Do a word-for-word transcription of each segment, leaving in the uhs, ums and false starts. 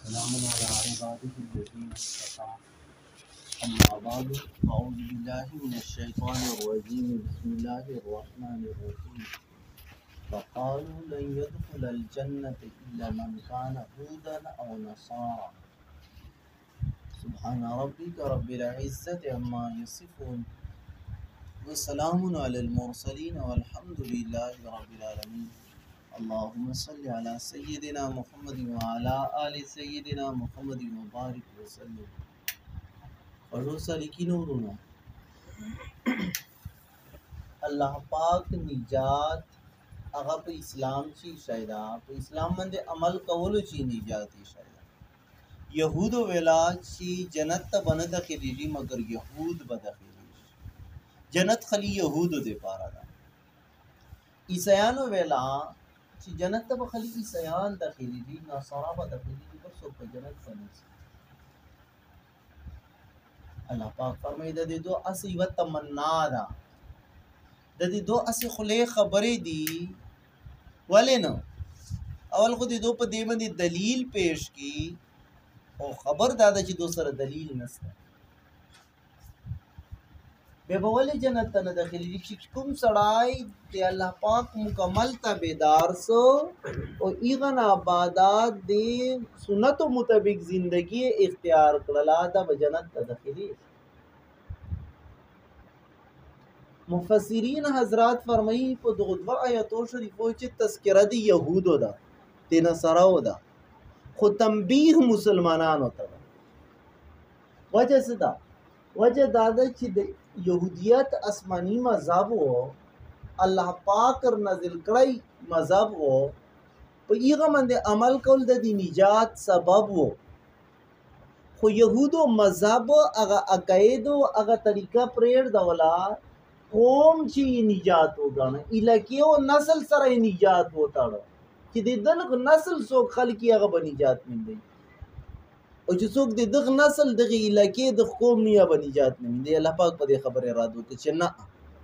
سلام على عباده الذين اصطفى أما بعد أعوذ بالله من الشيطان الرجيم بسم الله الرحمن الرحيم فقالوا لن يدخل الجنة إلا من كان هودا أو نصارى سبحان ربك رب العزة عما يصفون وسلام على المرسلين والحمد لله رب العالمين اللهم صل على سيدنا محمد وعلى آل سيدنا محمد وبارك وسلم پڑھو سالکینو ورونو الله پاک نجات هغه په اسلام شي شایدا په اسلام باندې عمل کولو شي نجات شایدا يهود ویلا چې جنت ته بنه داخلي مگر يهود به داخلي جنت خلی يهود دې پاره ده عیسایانو ویلا چې جنت ته خلی عیسایان داخلي دي نصارا به داخلي دي پر څو په جنت باندې الله پاک فرمایي د دې دوه اسی و تمنا ده د دې دوه اسی خله خبرې دي ولنه اول خو دې دوه په دې باندې دلیل پیش کی او خبر داده چې دو سره دلیل نشته به بول جنت ته داخلي شي کوم سړای دی الله پاک مکمل تابعدار سو او ایغن آبادات دی سنت مطابق زندگی اختیار کړلا دا جنت ته داخلي مفسرین حضرات فرمایي په دغه دوه آیاتو شریفو چې تذکرہ دی يهودو دا د نصاراو دا خو تنبیه مسلمانانو ته وجه څه ده وجه دا ده چې د يهودیت آسمانی مذهب وو الله پاک نازل کړی مذهب وو په هغه باندې عمل کول د نجات سبب وو خو يهودو مذهب هغه عقاید او هغه طریقه پرېړ دولا قوم چې نجات وګڼه الکه او نسل سره نجات وتاړو چې د دغه نسل څوک خلک هغه به نجات مندي او چې څوک د دغه نسل دغه الکه د قوم نه به نجات مندي الله پاک په دې خبره را دوته چې نه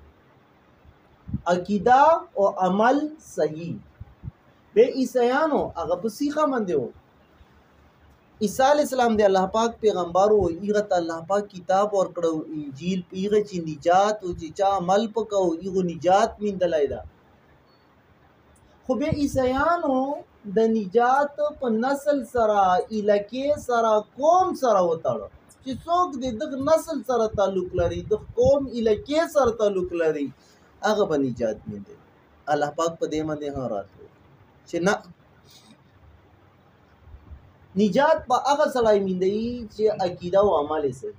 عقیده او عمل صحیح به عیسایانو هغه په سیخه منده وو عیسی علی السلام دی الله پاک پیغمبر او ایغه الله پاک کتاب ور کړو انجیل پیغه چې نجات او چې چا عمل پکاو ایغه نجات میندلای دا خو به عیسایانو د نجات په نسل سره الکه سره قوم سره وتاړو چې څوک د دغه نسل سره تعلق لري د قوم الکه سره تعلق لري هغه به نجات میندي الله پاک په دې باندې ها راځي چې نه نجات په هغه سړی میندي چې عقیده او عمل صحیح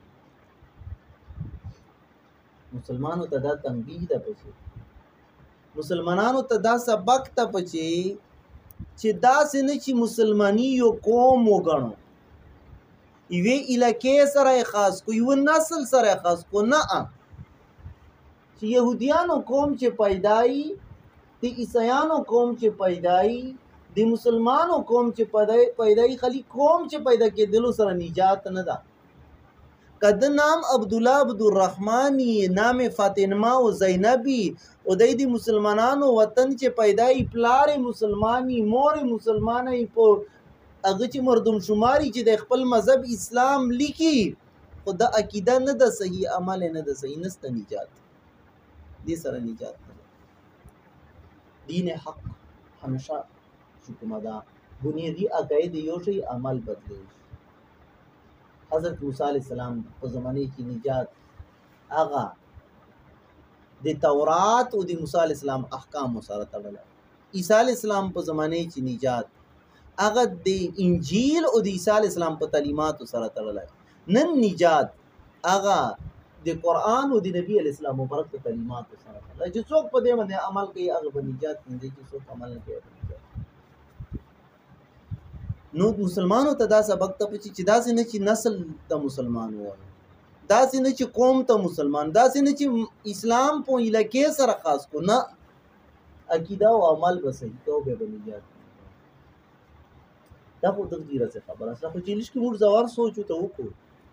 مسلمانانو ته دا تنبیه ده پچې مسلمانانو ته دا سبق ته پچې چې دا سن چې مسلمانی یو قوم وګڼو ایوه الکه سره خاص کو یو نسل سره خاص کو نه چې يهوديانو قوم چې پیدای دي عیسایانو قوم چې پیدای د مسلمانو قوم چې پیدای پیدای خلی قوم چې پیدا کېدلو سره نجات نه ده کد نام عبد الله عبد الرحمن نام فاطمه او زینبی او د دې مسلمانانو وطن چې پیدای پلار مسلمانی مور مسلمانای په هغه چې مردم شماري چې د خپل مذهب اسلام لیکي خدا عقیده نه ده صحیح عمل نه ده صحیح نست نجات دې سره نجات دین حق همیشه حکومت دا بنیادی عقاید یو شی عمل بدلی حضرت موسی علیہ السلام په زمانه کې نجات هغه د تورات او د موسی علیہ السلام احکام سره تړل عیسی علیہ السلام په زمانه کې نجات هغه د انجیل او د عیسی علیہ السلام په تعلیمات سره تړل نن نجات هغه د قران او د نبی علیہ السلام مبارک تعلیمات سره تړل چې څوک په دې باندې عمل کوي هغه به نجات مندي چې څوک عمل نه کوي نو مسلمانو ته دا سبق ته پچې چې دا سینه چې نسل د مسلمان وو دا سینه چې قوم ته مسلمان دا سینه چې اسلام په الکه سره خاص کو نه عقیده او عمل به صحیح تو به بنیاد دا خو د دې راځه خبره اصله خو چې لږ موږ زوار سوچو ته وکړو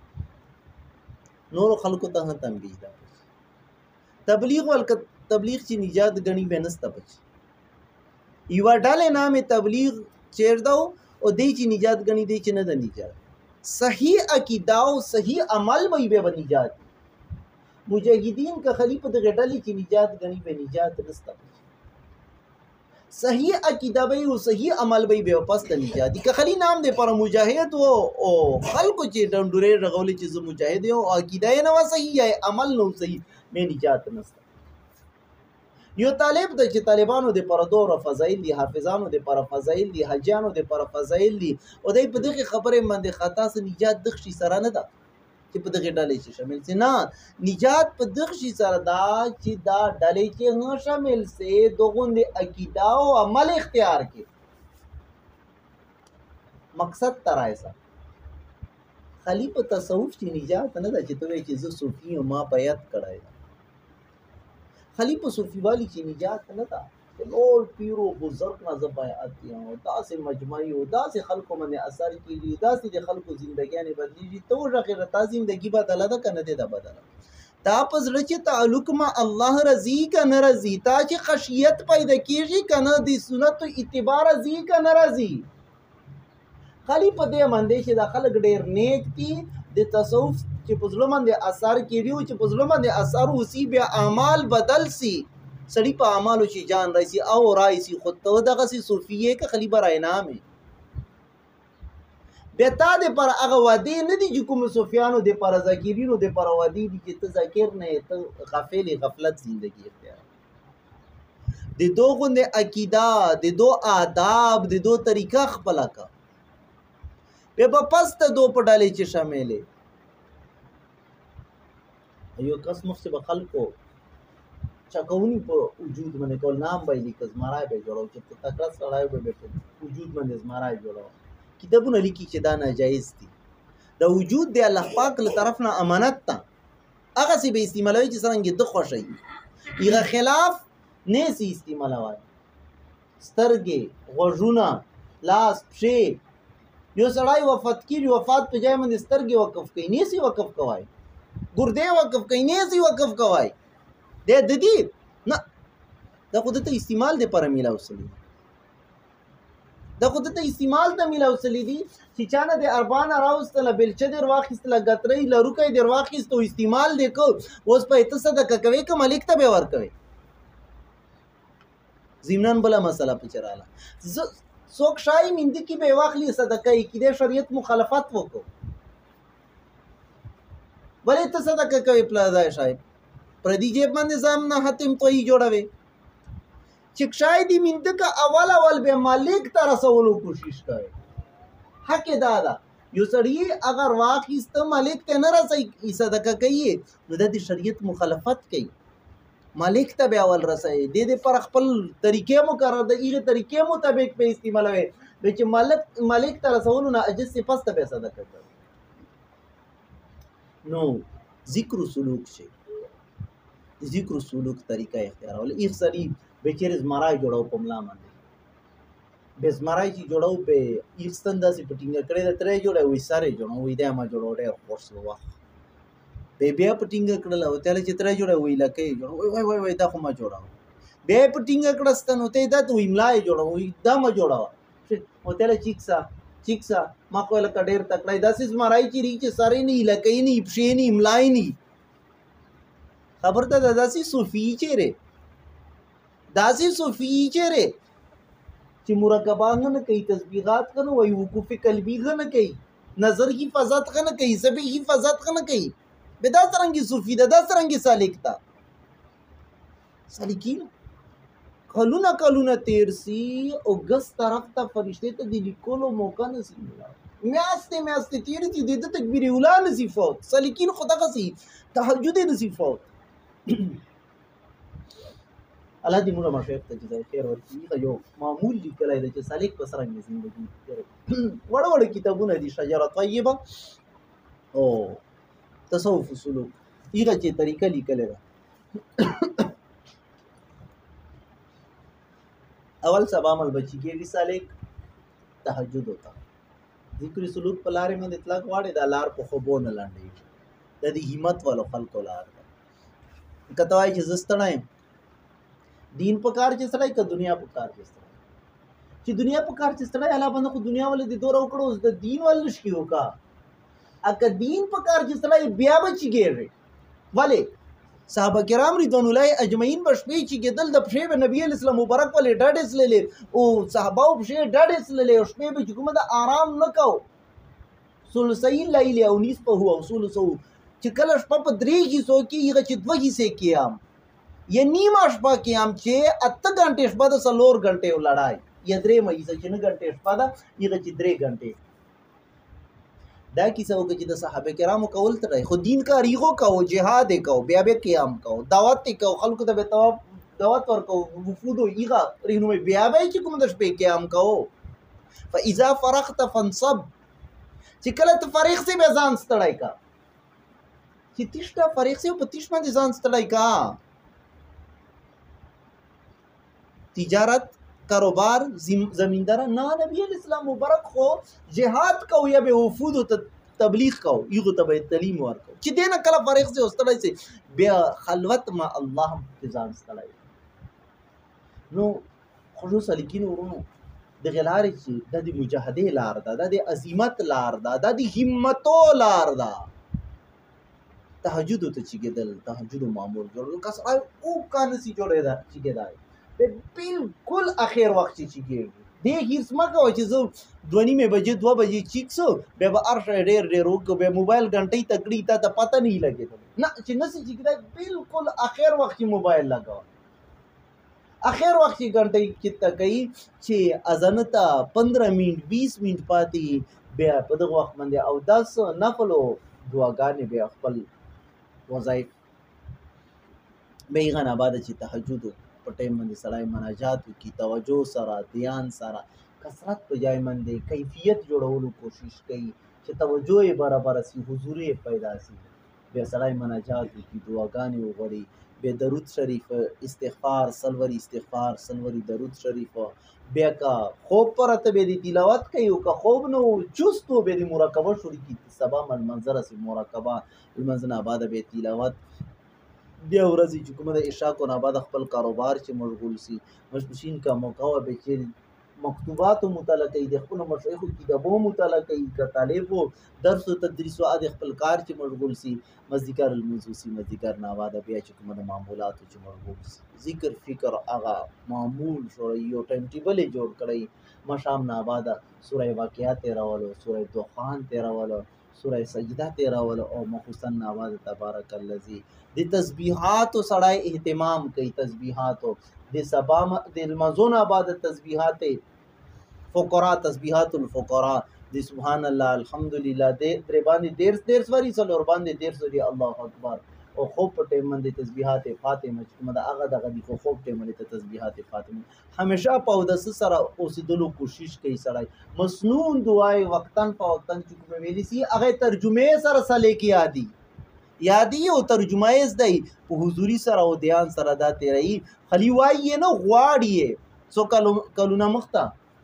نور خلکو ته تنبیه ده تبلیغ ولک تبلیغ چې نجات غنی به نسته پچ یو ډاله نامه تبلیغ چیر دو او دی چې نجات غني دی چې نه د نجات صحیح عقیده او صحیح عمل وي به نجات مجاهدین کا خلیفہ د غټلی چې نجات غني به نجات نسته صحیح عقیده وي او صحیح عمل وي به پس د نجات که خلی نام دی پر مجاهد او او خلکو چې ډنډوري رغولې چې زه مجاهد یم او عقیده نه و صحیح عمل نو صحیح به نجات نسته یو طالب د چې طالبانو د پر دور فضایل دي حافظانو د پر فضایل دي حجانو د پر فضایل دي او دای په دغه خبره باندې خطا سره نجات د شي سره نه ده چې په دغه ډلې شي شامل سي نه نجات په دغه شي سره دا چې دا ډلې چې نه شامل سي دغه د عقیده او عمل اختیار کې مقصد ترایسا خلیفہ تصوف چې نجات نه ده چې ته چې زه صوفي او ما بیعت کړای خلیفہ صوفی والی چې نجات نه ده لوړ پیرو بزرگ نه زبایات دي او داسې مجمعي او داسې خلکو باندې اثر کیږي داسې د خلکو ژوندګیانه بدلیږي تو ژغه رتا ژوندګي بدله ده کنه ده بدله تا پس رچ تعلق ما الله رضی کا ناراضی تا چې خشیت پیدا کیږي کنه د سنت اتباع رضی کا ناراضی خلیفہ دې باندې چې د خلک ډیر نیک دي د تصوف چې په ظلم باندې اثر کیږي چې په ظلم باندې اثر وسی بیا اعمال بدل سي سړی په اعمالو چې جان راشي او راشي خود ته دغه سي صوفیه کې خلیفہ رای نام به تا دې پر هغه وادي نه دي چې کوم صوفیانو دې پر ذکرینو دې پر وادي دي چې ته ذکر نه ته غفلت غفلت ژوندۍ اختیار د دو غند عقیده د دو آداب د دو طریقہ خپل کا به په پست دو پډالې چې شاملې ایو کس مخ به خلکو چاکونی په وجود باندې کول نام به لیکز مارای به جوړو چې تکړه سړای به په وجود باندې مارای جوړو کتابونه لیکي چې دا ناجایز دي د وجود دی الله پاک له طرف نه امانت تا هغه سی به استعمالوي چې څنګه د خوشي ایغه خلاف نه سی استعمالوي سترګې غوږونه لاس پښې یو سړی وفات کیږي وفات په ځای باندې سترګې وقف کوي نه سی وقف کوي ګردې وقف کوي نه سی وقف کوي د دې نه دا خود ته استعمال دی پر میلا وسلی دا خود ته استعمال ته میلا وسلی دي چې چانه د اربان راوستله بلچه در واخیستله غترې لروکې در واخیستو استعمال دی کو اوس په ته صدقه کوي که ملک ته به ور کوي زمنان بلا مسله پچراله څوک شای مند کی به واخلی صدقه کې د شریعت مخالفت وکړو ولې ته صدقه کوي پلازای شای پردی جیب باندې ځم نه حتم توي جوړوي چې شای دی مند کا اول اول به مالک تر رسولو کوشش کوي حق دادا یو سړی اگر واخیست مالک ته نه رسي صدقه کوي نو د شریعت مخالفت کوي مالک ته به اول رسي د دې پر خپل طریقې مقرر د ایغه طریقې مطابق په استعمالوي چې مالک مالک ته رسولو نه اجز سے پس ته صدقه کوي نو ذکر سلوک شي ذکر سلوک طریقہ اختیار ول ایغ سړی بچرز مارای جوړاو په ملا باندې بس مارای چې جوړاو په ایغ ستنده سي پټینګ کړي د ترې جوړاو وي ساره جوړاو وي دا ما جوړاو ډېر خورس ووا به بیا پټینګ کړل او تل چې ترې جوړاو وي لکه جوړاو وای وای وای دا خو ما جوړاو به پټینګ کړستن او ته دا وي ملای جوړاو وي دا ما جوړاو او تل چیکسا چیکسا ما کو لکه ډېر تکړه داسې مارای چې ری چې ساره نه لکه نه پښې نه ملای نه خبر ته داسې صوفي چیرې داسې صوفي چیرې چې مراقبه نه کوي تسبیحات کنه وای وقوف قلبی نه کوي نظر حفاظت نه کوي سبي حفاظت نه کوي به دا څنګه صوفي دا څنګه سالک تا سالکین کلونه کلونه تیر سی او ګس طرف ته فرشته ته د لیکلو موقع نصیب ملا میاسته میاسته تیر دي د تکبیر اولا نصیب فوت سالکین خدا غسی تهجد نصیب فوت الله دې موږ مشایخ ته جزای خیر ورکړي یو معمول لیکلای دی چې سالک په سره زندگی وړ وړ کتابونه دي شجره طیبه او تصوف سلوک ایغه چې طریقه لیکلې ده اول سبا عمل بچی کې دي سالک تهجد ہوتا ذکر سلوک په لارې باندې اطلاق واړي د لار په خوبو نه لاندې د دې همت والو خلکو لار کتوای چې زستړایم دین په کار چې سړی که دنیا په کار چې سړی چې دنیا په کار چې ستړی الله باندې خو دنیا ولې د دوره وکړو اوس د دین ول نشي وکا اګه دین په کار چې ستړی بیا به چې ګیږي ولې صحابه کرام رضوان الله اجمعین بشپې چې کېدل د پښې به نبی اسلام مبارک ولې ډاډې سللې او صحابه او پښې ډاډې سللې او شپې به چې کومه د آرام نه کو ثلثی لیل او نصفه هو او ثلثه چې کله شپه په درې حصو کې هغه چې دوه حصې قیام یا نیمه شپه قیام چې اته غنټې شپه د څلور غنټې ولړای یا درې مې چې نه غنټې شپه ده هغه چې درې غنټې دا کیسه وکړه چې د صحابه کرامو کول تر خو دین کاریغو کو جهاد کو بیا بیا قیام کو دعوت کو خلکو ته به تواب دعوت ورکو وفود ایغه رینو بیا بیا چې کوم د شپې قیام کو فاذا فرغت فانصب چې کله ته فارغ سي به ځان ستړی کا چې تیشته فارغ سي په تیش باندې ځان ستړی کا تجارت کاروبار زمیندار نه نبی اسلام مبارک خو جهاد کو یا به وفود ته تبلیغ کو یغه ته به تعلیم ورکو چې دینه کله فارغ سي واستړی سي بیا خلوت ما الله ځان ستړی نو خو سلیکین ورونو د غلار چې د مجاهده لار ده د عظمت لار ده د همتو لار ده تهجد ته چې کېدل تهجد معمول جوړ کس او کان سي جوړه ده چې کېدای بالکل اخر وخت چې کېږي د هیڅ مکه چې زه دوه نیمه بجې دوه بجې چیکسو به به ارشه ډېر ډېر وک به موبایل غنټې تکړی ته پته نه لګېدل نه چې نسی چې کېدای بالکل اخر وخت موبایل لګاو اخر وخت کې غنټې کې تکي چې اذان ته پندرہ منټ بیس منټ پاتې بیا په دغه وخت باندې او داس نفلو دعاګانې بیا خپل وظایف بیغان آباد چې تهجد په ټیم باندې سړی مناجات کی توجه سره دھیان سره کثرت په جای باندې کیفیت جوړولو کوشش کوي چې توجه یې برابر سي حضور یې پیدا سي بیا سړی مناجات کی دعاګانې وغوړي بیا درود شریف استغفار سلوری استغفار سلوری درود شریف بیا کا خوب پرته به دی تلاوت کوي او کا خوب نو چستو به دی مراقبه شروع کی سبا من منظر سے مراقبه المنزل آباد به تلاوت بیا ورځي چې کومه د عشاء کو نه بعد خپل کاروبار چې مشغول سي مشبشین کا موقع به چې مکتوبات مطالعه کوي د خپل مشایخ کتابو مطالعه کوي ک طالب درس او تدریس او د خپل کار چې مشغول سي مزدیکار الموضوعي مزدیکار نه بعد بیا چې کومه د معمولات چې مشغول سي ذکر فکر اغا معمول شو یو ټایم ټیبل جوړ کړی مشام نه بعد سوره واقعات راولو سوره دوخان راولو سوره سجده تیراول او مخصوصا نواز تبارک الذی د تسبیحات سړای اهتمام کوي تسبیحات د سبا د المزون آباد تسبیحات فقرا تسبیحات الفقراء د سبحان الله الحمدلله د در باندې دیر دیر سوري څلور باندې دیر سوري الله اکبر او خوب په ټیم باندې تسبیحات فاطمه چې کومه د هغه دغه د خوب ټیم باندې تسبیحات فاطمه همیشه په د سره اوسېدلو کوشش کوي سړی مسنون دعای وقتن په وقتن چې کومه ویلي سي هغه ترجمه سره سلی کی یادي یادي او ترجمه یې زدي په حضوري سره او دیان سره دا تیري خلی وایي نه غواړي سو کلونه مخته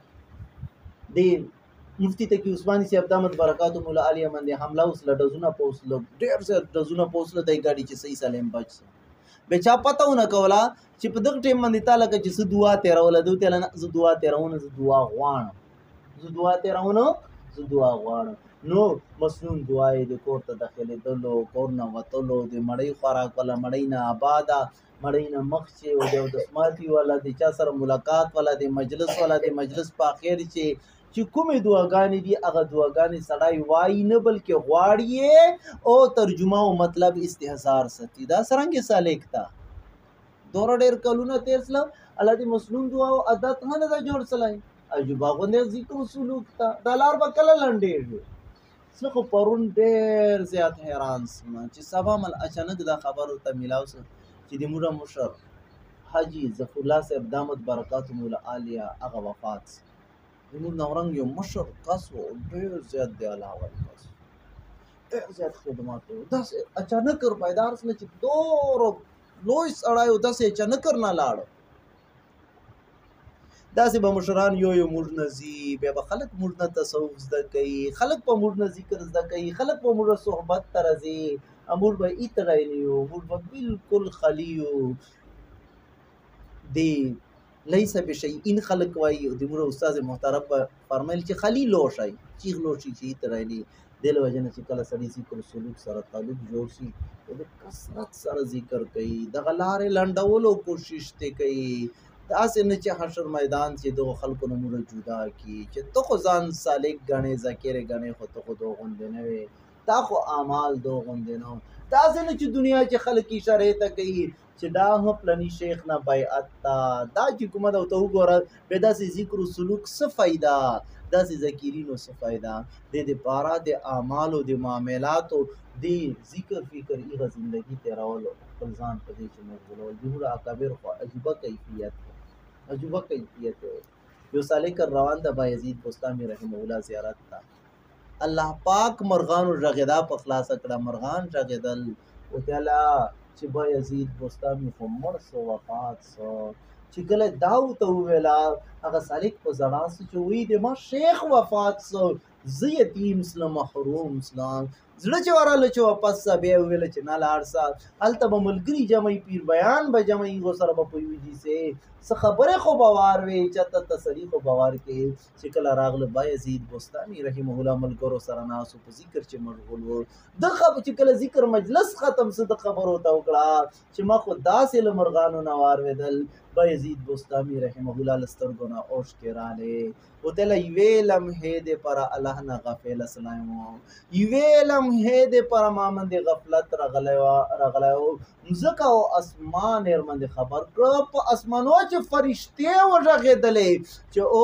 د مفتی تقی عثماني صاحب دامت برکات مولا علی باندې حمله اوس لډزونه پوسلو ډېر څه ډزونه پوسلو دای غاډي چې صحیح سالم بچ به چا پتاونه کولا چې په دغه ټیم باندې تعالی کې چې دعا تیرول دوی ته نه ز دعا تیرونه ز دعا غواړم ز دعا تیرونه ز دعا غواړم نو مسنون دعای د کور ته داخله دلو کور نه وتلو د مړی خوراک ولا مړی نه آبادا مړی نه مخ چې او د سماعتي ولا د چا سره ملاقات ولا د مجلس ولا د مجلس په اخر چې چې کومې دعاګانې دي هغه دعاګانې سړی وایي نه بلکې غواړي او ترجمه او مطلب استحضار ساتي دا څرنګه سالک تا دوره ډېر کلونه تیر سله الله دې مسنون دعا او عادت نه دا جوړ سلای عجبا غوندې ذکر سلوک تا دا لار به کله لنډېږي زه خو پرون ډېر زیات حیران سم چې سبا مل اچانک دا خبر ورته میلاو سه چې د موږ مشر حاجي ظفر الله صاحب دامت برکات مولا عالیه هغه وفات زموږ نورنګ یو مشر کس و ډېر زیات دی علاوه کس ډېر زیات خدمات و داسې اچانک پیدار سله چې دور لوی سړی و داسې اچانک نه لاړ داسې به مشران یو یو موږ نه ځي بیا به خلک موږ نه تصوف زده کوي خلک په موږ نه ذکر زده کوي خلک په موږ صحبت ته راځي موږ به ایتغی نه یو موږ به بالکل خالي یو د لیس بشیء خلق وایي د موږ استاد محترم به فرمایل چې خلی لوش ای چیغ لوشي چې ترایلی دل وجنه چې کله سړی ذکر سلوک سره تعلق جوړ شي د کثرت سره ذکر کوي د غلارې لنډولو کوشش ته کوي داسې نه چې حشر میدان چې دغه خلکو نه موږ جدا کی چې ته خو ځان سالک غنې ذکر غنې خو ته خو دغه غوندې نه وي تا خو اعمال دغه غوندې نه داسې نه چې دنیا کې خلک اشاره ته کوي چې دا هم پلنی شیخ نه بیعت تا دا چې کومه دا ته وګوره په داسې ذکر او سلوک څه فائدہ داسې ذکرینو څه فائدہ د دې پارا د اعمالو د معاملاتو د ذکر فکر ایغه زندگی تیرولو خپل ځان په دې چې مشغولول جمهور اکابر خو عجیبه کیفیت عجیبه کیفیت یو سالک روان د بایزید بستامي رحمه الله زیارت تا الله پاک مرغان رغدا په خلاص کړه مرغان رغدل او تعالی چې بایزید بستامي خو مړ سو وفات سو چې کله داو ته ویلا هغه سالک په زړه چې وی د ما شیخ وفات سو زه یتیم اسلام محروم اسلام زړه چې وراله چې واپس بیا ویل چې نه لاړ سا هلته به ملګري جمعي پیر بیان به جمعي غو سره به پویږي سي څه خبره خو بوار وی چته تسلی خو بوار کې چې کله راغله بایزید بستامي رحمه الله ملګرو سره ناسو په ذکر چې مشغول وو دغه چې کله ذکر مجلس ختم سه د خبرو ته وکړه چې ما خو داسې لمرغانو نوار ودل بایزید بستامي رحمه الله لسترګونه اوش کې رااله او تل یوې لمحې د پر الله نه غفل اسلام یوې لمحې د پر مامند غفلت رغلوا رغلوا مزکه او اسمان هرمند خبر کړ په اسمانو چې فرشته وژغېدلې چې او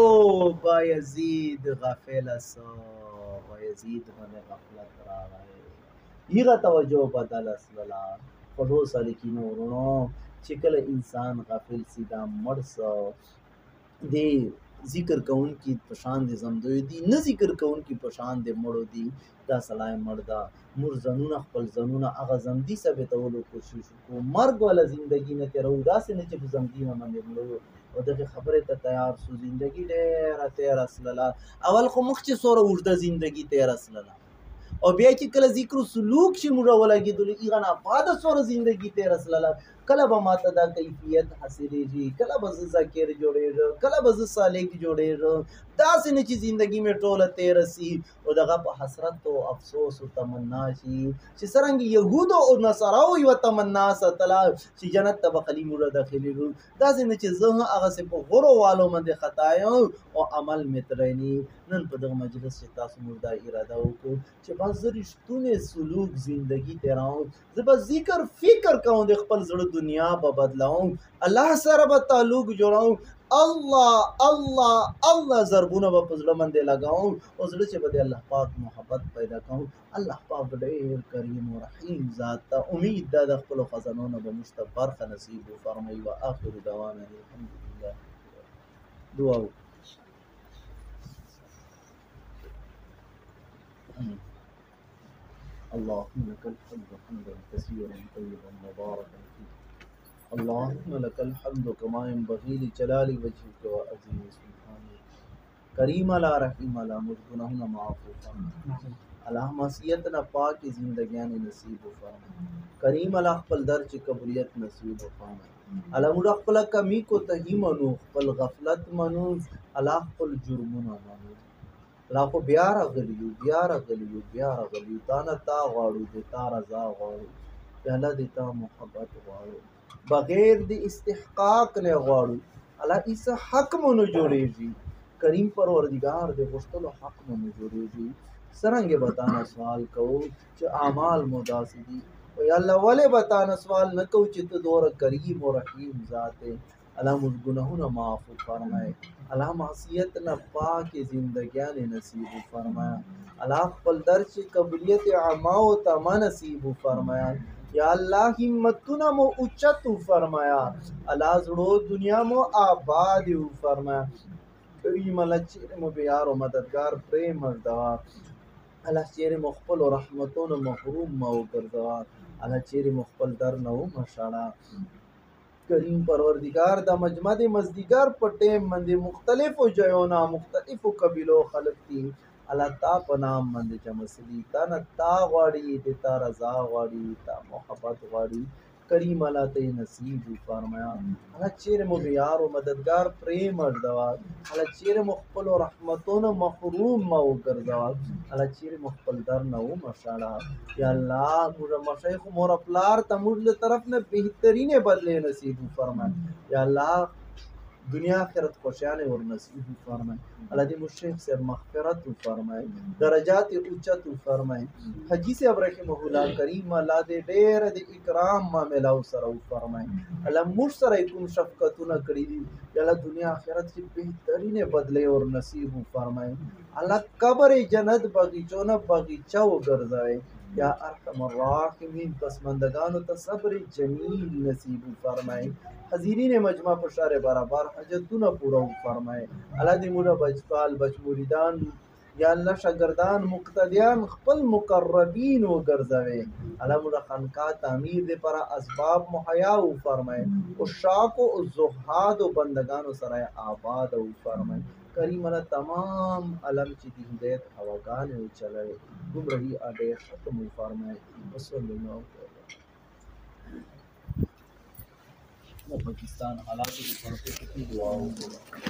بایزید غفل اسو بایزید باندې غفلت راغی یغه توجه بدل اسلا خلو سالکینو ورونو چې کله انسان غافل سیدا مرسو دی ذکر کون کی پشان دے زمدوی دی نه ذکر کون کی پشان دے مړو دی دا سلای مردا مر زنونه خپل زنونه هغه زمدی ثابتولو کوشش کو مرګ ولا زندگی نه تیرو داسې نه چې زمدی نه باندې مړو او دغه خبره ته تیار سو زندگی ډېره تیر اصله اول خو مخ چې سوره وجده زندگی تیر اصله او بیا چې کله ذکر سلوک شي موږ ولګېدل ایغه نه بعد سوره زندگی تیر اصله کله به ماته دا کیفیت حاصلېږي کله به زه ذاکر جوړېږم کله به زه سالک جوړېږم داسې نه چې زندگی مې ټوله تېره سي او دغه په حسرت او افسوس او تمنا شي چې څرنګه یهودو او نصاراو یوه تمنا ساتله چې جنت ته به خلی موږ داخلېږو داسې نه چې زه هغسې په غورو والو باندې خطا یم او عمل مې ترني نن په دغه مجلس چې تاسو موږ دا اراده وکړو چې بس زه رښتونی سلوک زندگی تېروم زه به ذکر فکر کوم د خپل زړه دنیا به بدلاوم الله سره به تعلق جوړوم الله الله الله ضربونه به په زړه باندې لګاوم او زړه چې به د الله پاک محبت پیدا کوم الله پاک ډېر کریم او رحیم ذات ته امید ده د خپلو خزانو به موږ ته برخه نصیب وفرمایي و آخر دعوانا الحمدلله دعا اللهم لك الحمد حمدا كثيرا طيبا مباركا فيه اللهم لك الحمد كما ينبغي لجلال وجهك وعظيم سبحانك کریم لا رحیم لا مجبنہنا معافو فرما اللہ معصیتنا پاک زندگیان نصیب فرما کریم اللہ خپل در چی قبولیت نصیب فرما اللہ مجھا خپل کمی کو تہی منو خپل غفلت منو اللہ خپل جرمنا منو اللہ کو بیار غلیو بیار غلیو بیار غلیو تانا تا غاڑو دیتا رضا غاڑو پیالا دیتا محبت غاڑو بغیر دی استحقاق نے غاڑو اللہ اس حق منو جوڑے جی کریم پروردگار دے غشتلو حق منو جوڑے جی سرنگ بتانا سوال کہو چھ اعمال مداسی دی یا اللہ والے بتانا سوال نہ کہو چھ تو دور کریم و رحیم ذات ہے اللہ مجھ گناہوں نہ معاف فرمائے اللہ معصیت نہ پاک زندگیان نصیب فرمایا اللہ خپل درچ قبولیت عماو تما نصیب فرمایا یا اللہ ہمتنا مو اچت فرمایا اللہ زڑو دنیا مو آباد فرمایا کریم اللہ چیر مو بیار و مددگار پریم دوا اللہ چیر مخبل و رحمتون محروم مو کردوا اللہ چیر مخبل در نو مشاڑا کریم پروردگار دا مجمع دے مزدگار پٹیم مندے مختلف و جیونا مختلف و قبیلو خلق تی اللہ تا پنام مندے چمسلی تا نا تا غاڑی تے تا رضا غاڑی تا محبت غاڑی करीम अल्लाह ते नसीब फरमाया अल्लाह चेरे मो यार व मददगार प्रेम अर्दवा अल्लाह चेरे मो खपल और रहमतों मखरूम मा गर्दवा अल्लाह चेरे मो खपल दर न वो मशाला या अल्लाह मुरा मशैख मोर अपलार तमुल तरफ ने बेहतरीन बदले नसीब फरमाया या अल्लाह दुनिया आखिरत खुशियाने और नसीब फरमाए अल्लाह दी मुशरिक से मगफिरत फरमाए दरजात ऊंचा तू फरमाए हजी से अब रखे महुला करीम अल्लाह दे ढेर दे इकराम मा मिलाओ सरऊ फरमाए अल्लाह मुझ सर तुम शफकत न करी दी अल्लाह दुनिया आखिरत की बेहतरीन बदले और नसीब फरमाए अल्लाह कब्र जन्नत बगीचों न बगीचा गर्जाए या अरहमर राहिमीन पसमंदगान त सब्र जमील नसीब फरमाए हजीरी ने मजमा पशारे बराबर हजतुन पूरा फरमाए अल्लाह दी मुरा बचपाल बच मुरीदान या अल्लाह शागिर्दान मुक्तदियान खपल मुकर्रबीन व गर्जवे अल्लाह मुरा खानका तामीर दे पर असबाब मुहैया व फरमाए उशाक व जुहाद व बंदगान व सराय आबाद व फरमाए करीम अल्लाह तमाम अलम ची दी हिदायत हवागान व चले गुमराही आडे खत्म फरमाए वसल्लल्लाहु अलैहि पाकिस्तान हालात की कितनी दुआओं